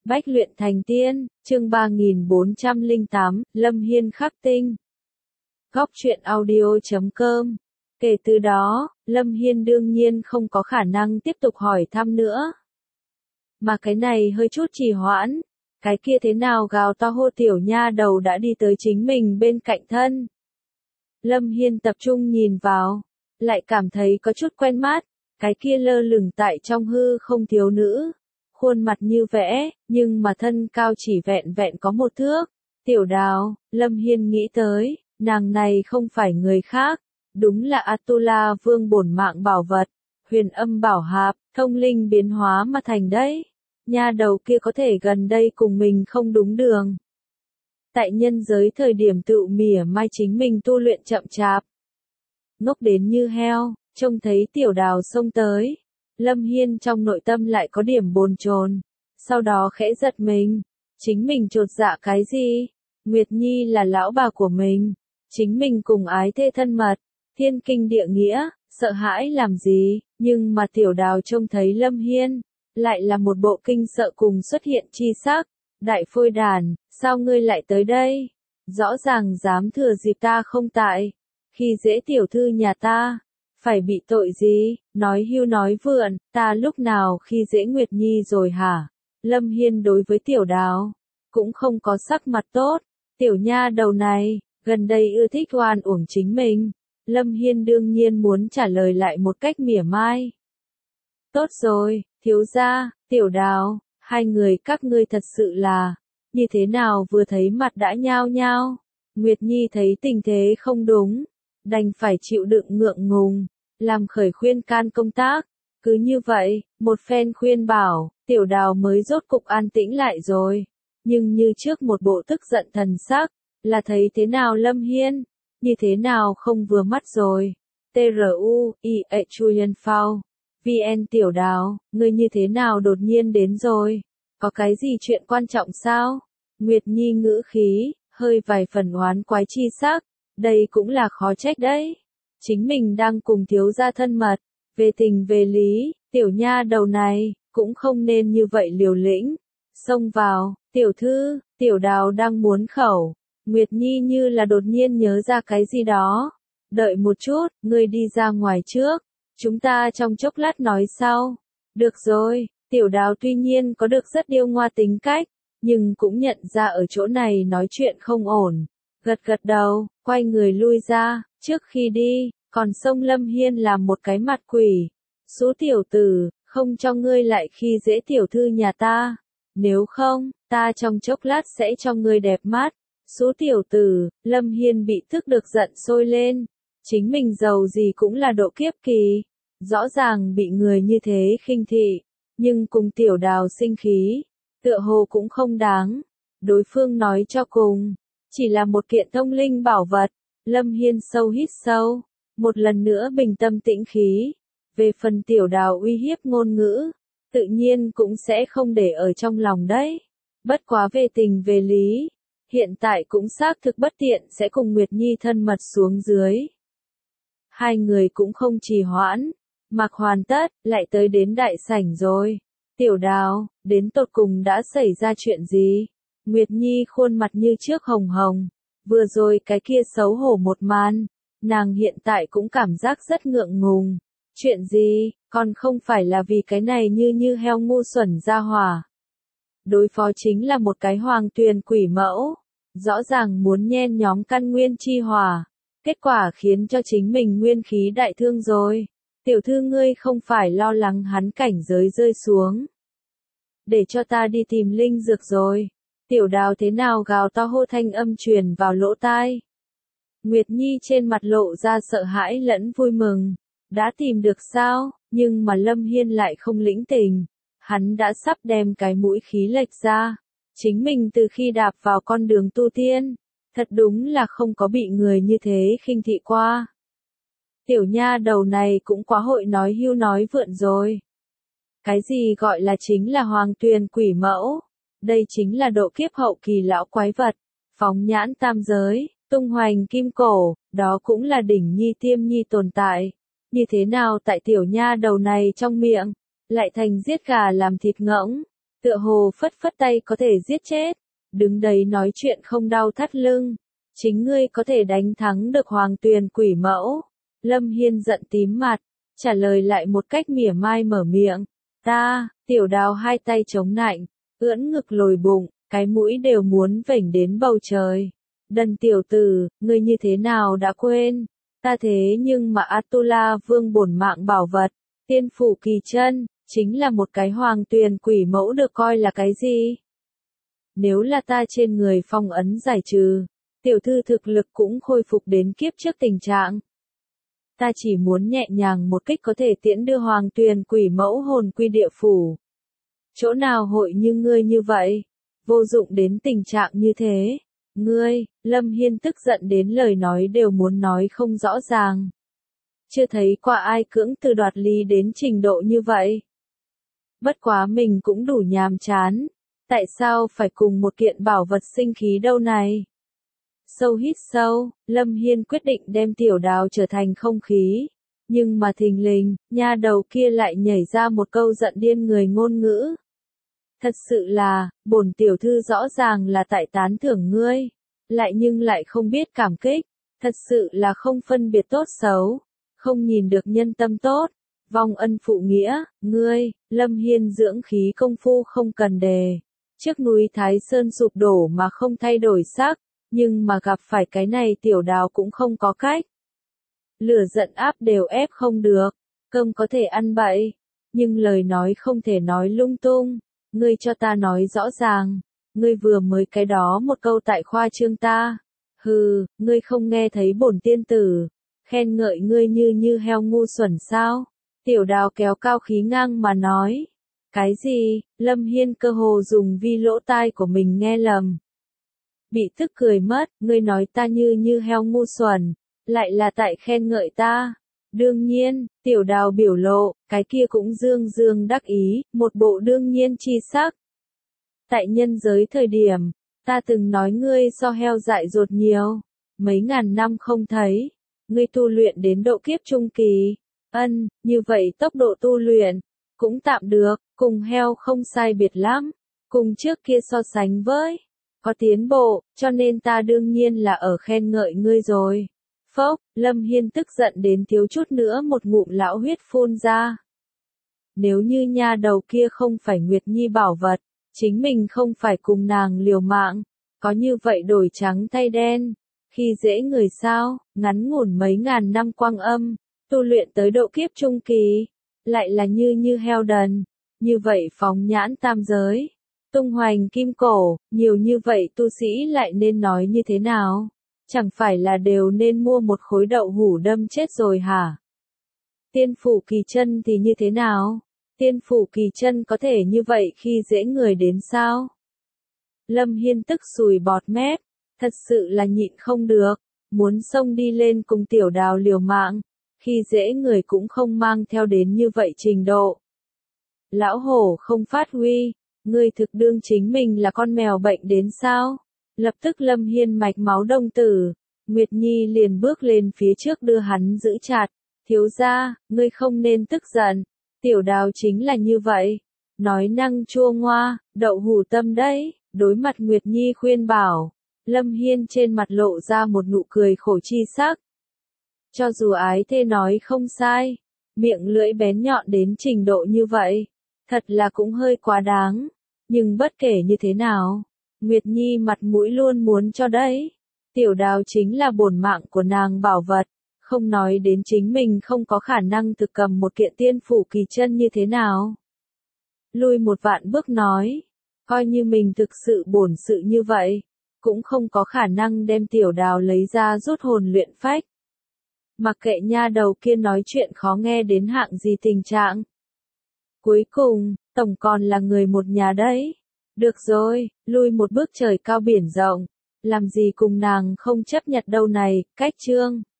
Bách luyện thành tiên, chương 3408, Lâm Hiên khắc tinh. Góc truyện audio.com. Kể từ đó, Lâm Hiên đương nhiên không có khả năng tiếp tục hỏi thăm nữa. Mà cái này hơi chút trì hoãn, cái kia thế nào gào to hô tiểu nha đầu đã đi tới chính mình bên cạnh thân. Lâm Hiên tập trung nhìn vào, lại cảm thấy có chút quen mắt, cái kia lơ lửng tại trong hư không thiếu nữ. Khuôn mặt như vẽ, nhưng mà thân cao chỉ vẹn vẹn có 1 thước. Tiểu Đào, Lâm Hiên nghĩ tới, nàng này không phải người khác, đúng là Atula Vương bổn mạng bảo vật, Huyền Âm Bảo Hạp, thông linh biến hóa mà thành đấy. Nha đầu kia có thể gần đây cùng mình không đúng đường. Tại nhân giới thời điểm tự mỉa mai chính mình tu luyện chậm chạp. Ngốc đến như heo, trông thấy Tiểu Đào xông tới. Lâm Hiên trong nội tâm lại có điểm bồn chồn, sau đó khẽ giật mình, chính mình chột dạ cái gì? Nguyệt Nhi là lão bà của mình, chính mình cùng ái thê thân mật, thiên kinh địa nghĩa, sợ hãi làm gì? Nhưng mà Tiểu Đào trông thấy Lâm Hiên, lại là một bộ kinh sợ cùng xuất hiện chi sắc. Đại phôi đàn, sao ngươi lại tới đây? Rõ ràng dám thừa dịp ta không tại, khi dễ tiểu thư nhà ta. Phải bị tội gì? Nói hưu nói vượn, ta lúc nào khi dễ Nguyệt Nhi rồi hả? Lâm Hiên đối với Tiểu Đào cũng không có sắc mặt tốt. Tiểu nha đầu này, gần đây ưa thích oan uổng chính mình. Lâm Hiên đương nhiên muốn trả lời lại một cách mỉa mai. Tốt rồi, thiếu gia, Tiểu Đào, hai người các ngươi thật sự là, như thế nào vừa thấy mặt đã nhao nhao. Nguyệt Nhi thấy tình thế không đúng, đành phải chịu đựng ngượng ngùng, làm khởi khuyên can công tác. Cứ như vậy, một phen khuyên bảo, Tiểu Đào mới rốt cục an tĩnh lại rồi. Nhưng như trước một bộ tức giận thần sắc, là thấy thế nào Lâm Hiên, như thế nào không vừa mắt rồi. TRU-I-E Chuyen Phao, VN Tiểu Đào, ngươi như thế nào đột nhiên đến rồi? Có cái gì chuyện quan trọng sao? Nguyệt Nhi ngữ khí, hơi vài phần oán quái chi sắc, đây cũng là khó trách đấy. Chính mình đang cùng thiếu gia thân mật, về tình về lý, tiểu nha đầu này, cũng không nên như vậy liều lĩnh. Xông vào, tiểu thư, Tiểu Đào đang muốn khẩu. Nguyệt Nhi như là đột nhiên nhớ ra cái gì đó. Đợi một chút, ngươi đi ra ngoài trước. Chúng ta trong chốc lát nói sau. Được rồi, Tiểu Đào tuy nhiên có được rất điêu ngoa tính cách, nhưng cũng nhận ra ở chỗ này nói chuyện không ổn. Gật gật đầu, quay người lui ra, trước khi đi, còn xông Lâm Hiên làm một cái mặt quỷ. Số tiểu tử, không cho ngươi lại khi dễ tiểu thư nhà ta. Nếu không, ta trong chốc lát sẽ cho ngươi đẹp mắt. Số tiểu tử, Lâm Hiên bị thức được giận sôi lên. Chính mình giàu gì cũng là độ kiếp kỳ. Rõ ràng bị người như thế khinh thị, nhưng cùng Tiểu Đào sinh khí, tựa hồ cũng không đáng. Đối phương nói cho cùng, chỉ là một kiện thông linh bảo vật. Lâm Hiên sâu hít sâu, một lần nữa bình tâm tĩnh khí. Về phần Tiểu Đào uy hiếp ngôn ngữ, tự nhiên cũng sẽ không để ở trong lòng đấy. Bất quá về tình về lý, hiện tại cũng xác thực bất tiện sẽ cùng Nguyệt Nhi thân mật xuống dưới. Hai người cũng không trì hoãn, mặc hoàn tất, lại tới đến đại sảnh rồi. Tiểu Đào, đến tột cùng đã xảy ra chuyện gì? Nguyệt Nhi khuôn mặt như trước hồng hồng, vừa rồi cái kia xấu hổ một màn, nàng hiện tại cũng cảm giác rất ngượng ngùng. Chuyện gì, còn không phải là vì cái này như heo ngu xuẩn ra hỏa. Đối phó chính là một cái hoàng tuyền quỷ mẫu, rõ ràng muốn nhen nhóm căn nguyên chi hỏa, kết quả khiến cho chính mình nguyên khí đại thương rồi. Tiểu thư ngươi không phải lo lắng hắn cảnh giới rơi xuống, để cho ta đi tìm linh dược rồi. Tiểu Đào thế nào gào to hô thanh âm truyền vào lỗ tai. Nguyệt Nhi trên mặt lộ ra sợ hãi lẫn vui mừng. Đã tìm được sao? Nhưng mà Lâm Hiên lại không lĩnh tình. Hắn đã sắp đem cái mũi khí lệch ra. Chính mình từ khi đạp vào con đường tu tiên, thật đúng là không có bị người như thế khinh thị qua. Tiểu nha đầu này cũng quá hội nói hưu nói vượn rồi. Cái gì gọi là chính là hoàng tuyền quỷ mẫu? Đây chính là độ kiếp hậu kỳ lão quái vật, phóng nhãn tam giới, tung hoành kim cổ, đó cũng là đỉnh nhi tiêm nhi tồn tại. Như thế nào tại tiểu nha đầu này trong miệng, lại thành giết gà làm thịt ngỗng, tựa hồ phất phất tay có thể giết chết, đứng đấy nói chuyện không đau thắt lưng, chính ngươi có thể đánh thắng được Hoàng Tuyền quỷ mẫu. Lâm Hiên giận tím mặt, trả lời lại một cách mỉa mai mở miệng, ta, Tiểu Đào hai tay chống nạnh, ưỡn ngực lồi bụng, cái mũi đều muốn vểnh đến bầu trời. Đần tiểu tử, ngươi như thế nào đã quên, ta thế nhưng mà Atula Vương bổn mạng bảo vật, tiên phủ kỳ chân, chính là một cái Hoàng Tuyền quỷ mẫu được coi là cái gì? Nếu là ta trên người phong ấn giải trừ, tiểu thư thực lực cũng khôi phục đến kiếp trước tình trạng. Ta chỉ muốn nhẹ nhàng một kích có thể tiễn đưa Hoàng Tuyền quỷ mẫu hồn quy địa phủ. Chỗ nào hội như ngươi như vậy, vô dụng đến tình trạng như thế. Ngươi, Lâm Hiên tức giận đến lời nói đều muốn nói không rõ ràng. Chưa thấy qua ai cưỡng từ đoạt lý đến trình độ như vậy. Bất quá mình cũng đủ nhàm chán. Tại sao phải cùng một kiện bảo vật sinh khí đâu này? Sâu hít sâu, Lâm Hiên quyết định đem Tiểu Đào trở thành không khí. Nhưng mà thình lình, nha đầu kia lại nhảy ra một câu giận điên người ngôn ngữ. Thật sự là, bổn tiểu thư rõ ràng là tại tán thưởng ngươi, nhưng lại không biết cảm kích, thật sự là không phân biệt tốt xấu, không nhìn được nhân tâm tốt, vong ân phụ nghĩa, ngươi, Lâm Hiên dưỡng khí công phu không cần đề. Trước núi Thái Sơn sụp đổ mà không thay đổi sắc, nhưng mà gặp phải cái này Tiểu Đào cũng không có cách. Lửa giận áp đều ép không được, cơm có thể ăn bậy, nhưng lời nói không thể nói lung tung. Ngươi cho ta nói rõ ràng, ngươi vừa mới cái đó một câu tại khoa trương ta. Hừ, ngươi không nghe thấy bổn tiên tử, khen ngợi ngươi như heo ngu xuẩn sao? Tiểu Đào kéo cao khí ngang mà nói. Cái gì? Lâm Hiên cơ hồ dùng vi lỗ tai của mình nghe lầm. Bị tức cười mất, ngươi nói ta như heo ngu xuẩn, lại là tại khen ngợi ta. Đương nhiên, Tiểu Đào biểu lộ, cái kia cũng dương dương đắc ý, một bộ đương nhiên chi sắc. Tại nhân giới thời điểm, ta từng nói ngươi so heo dại dột nhiều, mấy ngàn năm không thấy, ngươi tu luyện đến độ kiếp trung kỳ. Như vậy tốc độ tu luyện, cũng tạm được, cùng heo không sai biệt lắm, cùng trước kia so sánh với, có tiến bộ, cho nên ta đương nhiên là ở khen ngợi ngươi rồi. Phốc, Lâm Hiên tức giận đến thiếu chút nữa một ngụm lão huyết phun ra. Nếu như nha đầu kia không phải Nguyệt Nhi bảo vật, chính mình không phải cùng nàng liều mạng, có như vậy đổi trắng thay đen, khi dễ người sao, ngắn ngủn mấy ngàn năm quang âm, tu luyện tới độ kiếp trung kỳ, lại là như heo đần, như vậy phóng nhãn tam giới, tung hoành kim cổ, nhiều như vậy tu sĩ lại nên nói như thế nào? Chẳng phải là đều nên mua một khối đậu hũ đâm chết rồi hả? Tiên phủ kỳ chân thì như thế nào? Tiên phủ kỳ chân có thể như vậy khi dễ người đến sao? Lâm Hiên tức sùi bọt mép, thật sự là nhịn không được, muốn xông đi lên cùng Tiểu Đào liều mạng, khi dễ người cũng không mang theo đến như vậy trình độ. Lão hổ không phát huy, ngươi thực đương chính mình là con mèo bệnh đến sao? Lập tức Lâm Hiên mạch máu đông tử, Nguyệt Nhi liền bước lên phía trước đưa hắn giữ chặt, thiếu gia, ngươi không nên tức giận, Tiểu Đào chính là như vậy, nói năng chua ngoa, đậu hủ tâm đấy, đối mặt Nguyệt Nhi khuyên bảo, Lâm Hiên trên mặt lộ ra một nụ cười khổ chi sắc. Cho dù ái thê nói không sai, miệng lưỡi bén nhọn đến trình độ như vậy, thật là cũng hơi quá đáng, nhưng bất kể như thế nào, Nguyệt Nhi mặt mũi luôn muốn cho đấy. Tiểu Đào chính là bổn mạng của nàng bảo vật, không nói đến chính mình không có khả năng thực cầm một kiện tiên phủ kỳ chân như thế nào. Lui một vạn bước nói, coi như mình thực sự bổn sự như vậy, cũng không có khả năng đem Tiểu Đào lấy ra rút hồn luyện phách. Mặc kệ nha đầu kia nói chuyện khó nghe đến hạng gì tình trạng. Cuối cùng, tổng còn là người một nhà đấy. Được rồi, lui một bước trời cao biển rộng, làm gì cùng nàng không chấp nhận đâu này, cách chương.